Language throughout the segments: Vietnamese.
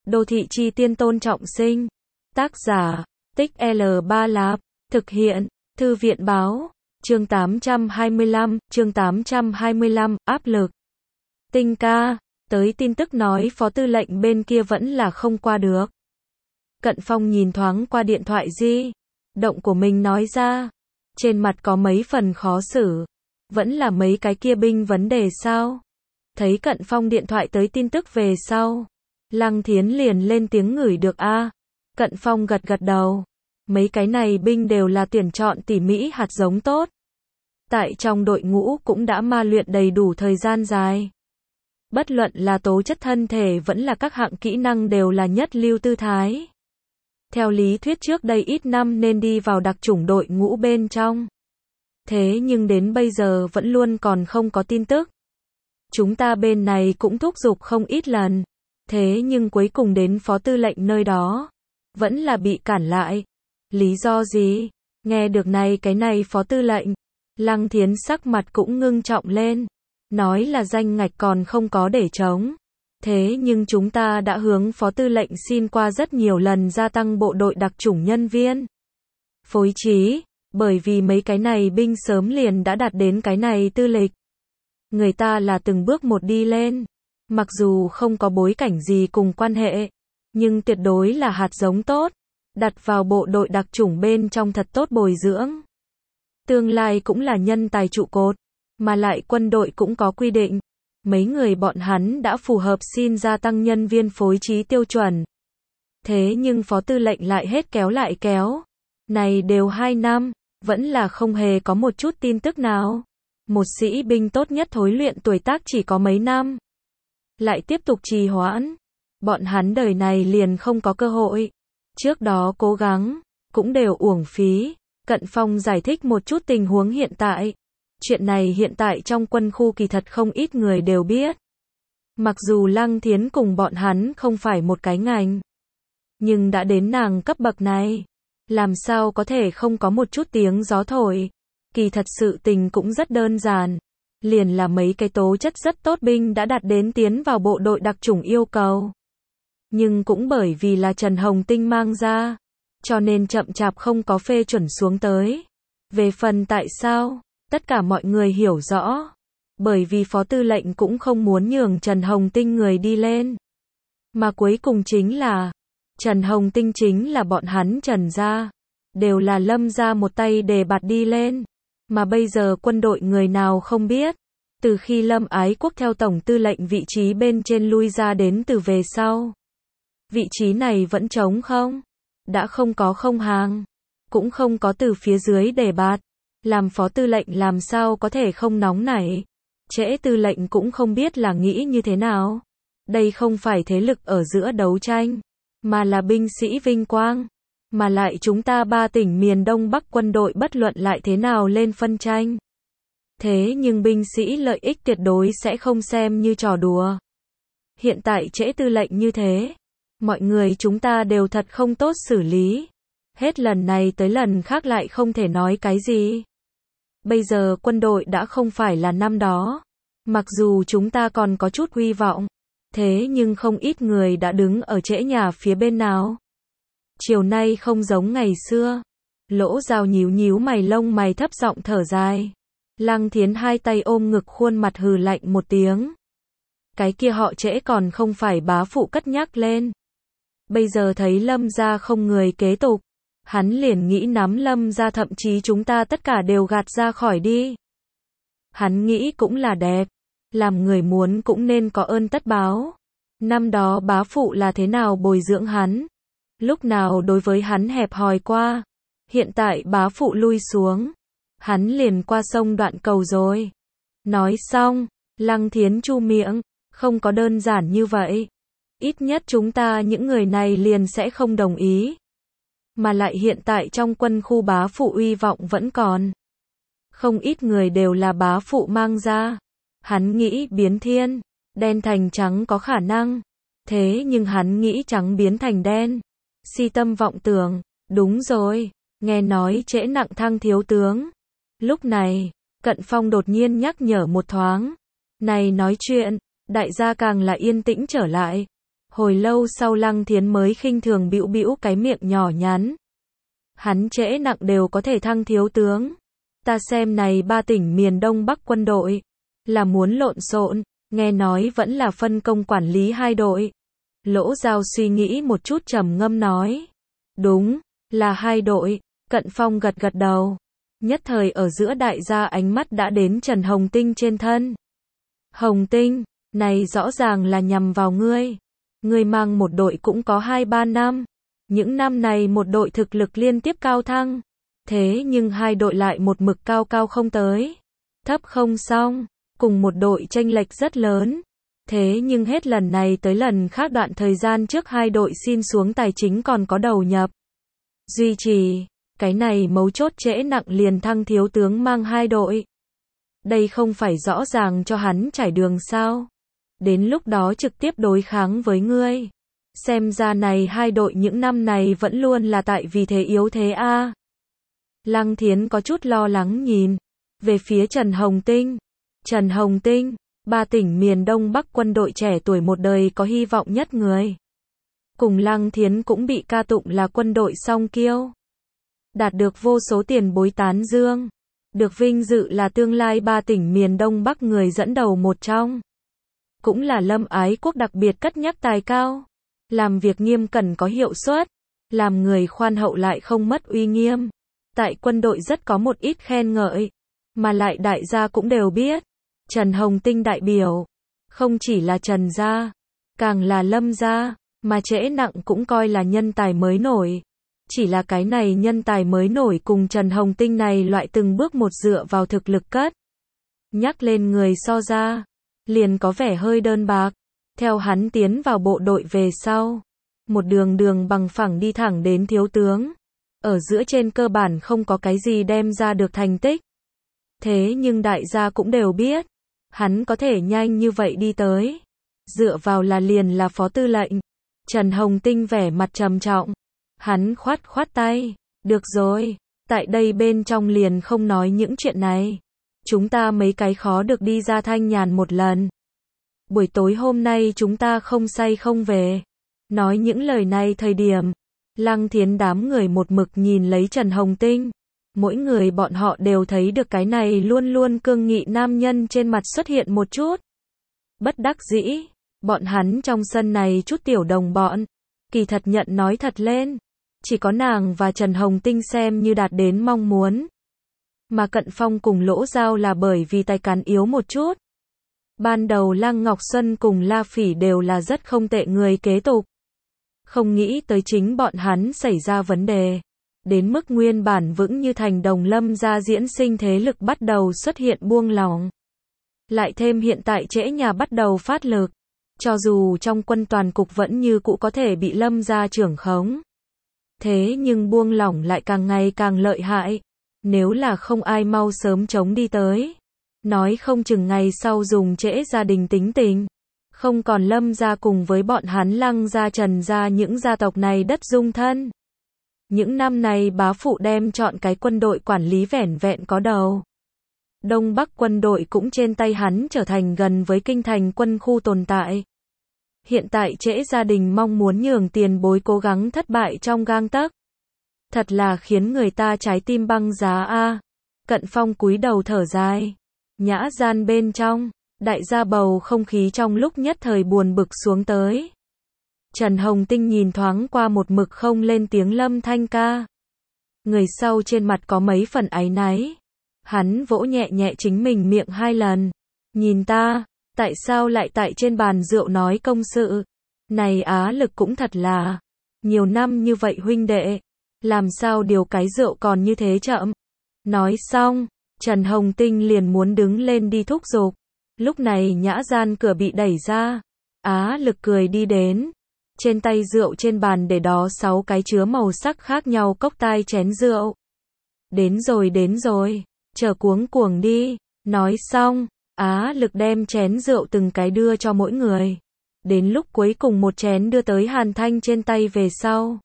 Đô thị chi tiên Tôn Trọng Sinh. Tác giả, Tích L3 Lạp. Thực hiện, Thư viện báo. Chương 825, áp lực. Tinh ca, tới tin tức nói phó tư lệnh bên kia vẫn là không qua được. Cận Phong nhìn thoáng qua điện thoại di động của mình nói ra. Trên mặt có mấy phần khó xử. Vẫn là mấy cái kia binh vấn đề sao? Thấy Cận Phong điện thoại tới tin tức về sau. Lăng Thiến liền lên tiếng ngửi được a. Cận Phong gật gật đầu. Mấy cái này binh đều là tuyển chọn tỉ mỉ hạt giống tốt. Tại trong đội ngũ cũng đã ma luyện đầy đủ thời gian dài. Bất luận là tố chất thân thể vẫn là các hạng kỹ năng đều là nhất lưu tư thái. Theo lý thuyết trước đây ít năm nên đi vào đặc chủng đội ngũ bên trong. Thế nhưng đến bây giờ vẫn luôn còn không có tin tức. Chúng ta bên này cũng thúc giục không ít lần. Thế nhưng cuối cùng đến phó tư lệnh nơi đó. Vẫn là bị cản lại. Lý do gì? Nghe được cái này phó tư lệnh. Lăng Thiến sắc mặt cũng ngưng trọng lên. Nói là danh ngạch còn không có để trống. Thế nhưng chúng ta đã hướng phó tư lệnh xin qua rất nhiều lần gia tăng bộ đội đặc chủng nhân viên. Phối trí, bởi vì mấy cái này binh sớm liền đã đạt đến cái này tư lịch. Người ta là từng bước một đi lên. Mặc dù không có bối cảnh gì cùng quan hệ, nhưng tuyệt đối là hạt giống tốt. Đặt vào bộ đội đặc chủng bên trong thật tốt bồi dưỡng. Tương lai cũng là nhân tài trụ cột, mà lại quân đội cũng có quy định. Mấy người bọn hắn đã phù hợp xin gia tăng nhân viên phối trí tiêu chuẩn. Thế nhưng phó tư lệnh lại hết kéo lại kéo. Này đều 2 năm, vẫn là không hề có một chút tin tức nào. Một sĩ binh tốt nhất thối luyện tuổi tác chỉ có mấy năm. Lại tiếp tục trì hoãn. Bọn hắn đời này liền không có cơ hội. Trước đó cố gắng, cũng đều uổng phí. Cận Phong giải thích một chút tình huống hiện tại. Chuyện này hiện tại trong quân khu kỳ thật không ít người đều biết. Mặc dù Lăng Thiến cùng bọn hắn không phải một cái ngành. Nhưng đã đến nàng cấp bậc này. Làm sao có thể không có một chút tiếng gió thổi. Kỳ thật sự tình cũng rất đơn giản. Liền là mấy cái tố chất rất tốt binh đã đạt đến tiến vào bộ đội đặc chủng yêu cầu. Nhưng cũng bởi vì là Trần Hồng Tinh mang ra. Cho nên chậm chạp không có phê chuẩn xuống tới. Về phần tại sao, tất cả mọi người hiểu rõ. Bởi vì phó tư lệnh cũng không muốn nhường Trần Hồng Tinh người đi lên. Mà cuối cùng chính là, Trần Hồng Tinh chính là bọn hắn Trần gia. Đều là Lâm gia một tay đề bạt đi lên. Mà bây giờ quân đội người nào không biết. Từ khi Lâm Ái Quốc theo tổng tư lệnh vị trí bên trên lui ra đến từ về sau. Vị trí này vẫn trống không? Đã không có không hàng. Cũng không có từ phía dưới đề bạt. Làm phó tư lệnh làm sao có thể không nóng nảy. Trễ tư lệnh cũng không biết là nghĩ như thế nào. Đây không phải thế lực ở giữa đấu tranh. Mà là binh sĩ vinh quang. Mà lại chúng ta 3 tỉnh miền Đông Bắc quân đội bất luận lại thế nào lên phân tranh. Thế nhưng binh sĩ lợi ích tuyệt đối sẽ không xem như trò đùa. Hiện tại trễ tư lệnh như thế. Mọi người chúng ta đều thật không tốt xử lý. Hết lần này tới lần khác lại không thể nói cái gì. Bây giờ quân đội đã không phải là năm đó. Mặc dù chúng ta còn có chút hy vọng. Thế nhưng không ít người đã đứng ở trễ nhà phía bên nào. Chiều nay không giống ngày xưa. Lỗ Giao nhíu nhíu mày lông mày thấp giọng thở dài. Lăng Thiến hai tay ôm ngực khuôn mặt hừ lạnh một tiếng. Cái kia họ trễ còn không phải bá phụ cất nhắc lên. Bây giờ thấy Lâm gia không người kế tục. Hắn liền nghĩ nắm Lâm gia thậm chí chúng ta tất cả đều gạt ra khỏi đi. Hắn nghĩ cũng là đẹp. Làm người muốn cũng nên có ơn tất báo. Năm đó bá phụ là thế nào bồi dưỡng hắn. Lúc nào đối với hắn hẹp hòi qua. Hiện tại bá phụ lui xuống. Hắn liền qua sông đoạn cầu rồi. Nói xong, Lăng Thiến chu miệng. Không có đơn giản như vậy. Ít nhất chúng ta những người này liền sẽ không đồng ý. Mà lại hiện tại trong quân khu bá phụ uy vọng vẫn còn. Không ít người đều là bá phụ mang ra. Hắn nghĩ biến thiên, đen thành trắng có khả năng. Thế nhưng hắn nghĩ trắng biến thành đen. Si tâm vọng tưởng, đúng rồi, nghe nói trễ nặng thăng thiếu tướng. Lúc này, Cận Phong đột nhiên nhắc nhở một thoáng. Này nói chuyện, đại gia càng là yên tĩnh trở lại. Hồi lâu sau Lăng Thiến mới khinh thường bĩu bĩu cái miệng nhỏ nhắn. Hắn trễ nặng đều có thể thăng thiếu tướng. Ta xem này 3 tỉnh miền Đông Bắc quân đội, là muốn lộn xộn, nghe nói vẫn là phân công quản lý 2 đội. Lỗ Giao suy nghĩ một chút trầm ngâm nói. Đúng, là 2 đội, Cận Phong gật gật đầu. Nhất thời ở giữa đại gia ánh mắt đã đến Trần Hồng Tinh trên thân. Hồng Tinh, này rõ ràng là nhằm vào ngươi. Ngươi mang một đội cũng có 2-3 năm. Những năm này một đội thực lực liên tiếp cao thăng. Thế nhưng 2 đội lại một mực cao cao không tới. Thấp không xong, cùng một đội chênh lệch rất lớn. Thế nhưng hết lần này tới lần khác đoạn thời gian trước 2 đội xin xuống tài chính còn có đầu nhập. Duy trì, cái này mấu chốt trễ nặng liền thăng thiếu tướng mang 2 đội. Đây không phải rõ ràng cho hắn trải đường sao? Đến lúc đó trực tiếp đối kháng với ngươi. Xem ra này 2 đội những năm này vẫn luôn là tại vì thế yếu thế a. Lăng Thiến có chút lo lắng nhìn về phía Trần Hồng Tinh. Trần Hồng Tinh, 3 tỉnh miền Đông Bắc quân đội trẻ tuổi một đời có hy vọng nhất người. Cùng Lăng Thiến cũng bị ca tụng là quân đội song kiêu. Đạt được vô số tiền bối tán dương. Được vinh dự là tương lai 3 tỉnh miền Đông Bắc người dẫn đầu một trong. Cũng là Lâm Ái Quốc đặc biệt cất nhắc tài cao. Làm việc nghiêm cẩn có hiệu suất. Làm người khoan hậu lại không mất uy nghiêm. Tại quân đội rất có một ít khen ngợi. Mà lại đại gia cũng đều biết. Trần Hồng Tinh đại biểu. Không chỉ là Trần gia. Càng là Lâm gia. Mà trễ nặng cũng coi là nhân tài mới nổi. Chỉ là cái này nhân tài mới nổi cùng Trần Hồng Tinh này loại từng bước một dựa vào thực lực cất. Nhắc lên người so ra. Liền có vẻ hơi đơn bạc. Theo hắn tiến vào bộ đội về sau. Một đường bằng phẳng đi thẳng đến thiếu tướng. Ở giữa trên cơ bản không có cái gì đem ra được thành tích. Thế nhưng đại gia cũng đều biết. Hắn có thể nhanh như vậy đi tới. Dựa vào là liền là phó tư lệnh. Trần Hồng Tinh vẻ mặt trầm trọng. Hắn khoát tay. Được rồi. Tại đây bên trong liền không nói những chuyện này. Chúng ta mấy cái khó được đi ra thanh nhàn một lần. Buổi tối hôm nay chúng ta không say không về. Nói những lời này thời điểm. Lăng Thiến đám người một mực nhìn lấy Trần Hồng Tinh. Mỗi người bọn họ đều thấy được cái này luôn luôn cương nghị nam nhân trên mặt xuất hiện một chút. Bất đắc dĩ. Bọn hắn trong sân này chút tiểu đồng bọn. Kỳ thật nhận nói thật lên. Chỉ có nàng và Trần Hồng Tinh xem như đạt đến mong muốn. Mà Cận Phong cùng Lỗ Giao là bởi vì tài cán yếu một chút. Ban đầu Lăng Ngọc Xuân cùng La Phỉ đều là rất không tệ người kế tục. Không nghĩ tới chính bọn hắn xảy ra vấn đề. Đến mức nguyên bản vững như thành đồng Lâm gia diễn sinh thế lực bắt đầu xuất hiện buông lỏng. Lại thêm hiện tại trễ nhà bắt đầu phát lực. Cho dù trong quân toàn cục vẫn như cũ có thể bị Lâm gia trưởng khống. Thế nhưng buông lỏng lại càng ngày càng lợi hại. Nếu là không ai mau sớm chống đi tới. Nói không chừng ngày sau dùng trễ gia đình tính tình. Không còn Lâm gia cùng với bọn hắn Lăng gia Trần gia những gia tộc này đất dung thân. Những năm này bá phụ đem chọn cái quân đội quản lý vẻn vẹn có đầu. Đông Bắc quân đội cũng trên tay hắn trở thành gần với kinh thành quân khu tồn tại. Hiện tại trễ gia đình mong muốn nhường tiền bối cố gắng thất bại trong gang tấc. Thật là khiến người ta trái tim băng giá a. Cận Phong cúi đầu thở dài. Nhã gian bên trong, đại gia bầu không khí trong lúc nhất thời buồn bực xuống tới. Trần Hồng Tinh nhìn thoáng qua một mực không lên tiếng Lâm Thanh ca. Người sau trên mặt có mấy phần áy náy. Hắn vỗ nhẹ nhẹ chính mình miệng 2 lần. Nhìn ta, tại sao lại tại trên bàn rượu nói công sự? Này Á Lực cũng thật là, nhiều năm như vậy huynh đệ, làm sao điều cái rượu còn như thế chậm? Nói xong, Trần Hồng Tinh liền muốn đứng lên đi thúc giục. Lúc này nhã gian cửa bị đẩy ra. Á Lực cười đi đến. Trên tay rượu trên bàn để đó 6 cái chứa màu sắc khác nhau cốc tai chén rượu. Đến rồi, chờ cuống cuồng đi. Nói xong, Á Lực đem chén rượu từng cái đưa cho mỗi người. Đến lúc cuối cùng một chén đưa tới Hàn Thanh trên tay về sau.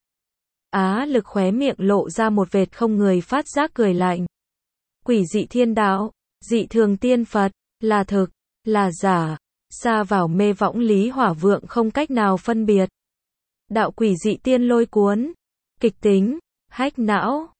Á Lực khóe miệng lộ ra một vệt không người phát giác cười lạnh. Quỷ dị thiên đạo, dị thường tiên Phật, là thực, là giả, Sa vào mê võng Lý Hỏa Vượng không cách nào phân biệt. Đạo quỷ dị tiên lôi cuốn. Kịch tính. Hack não.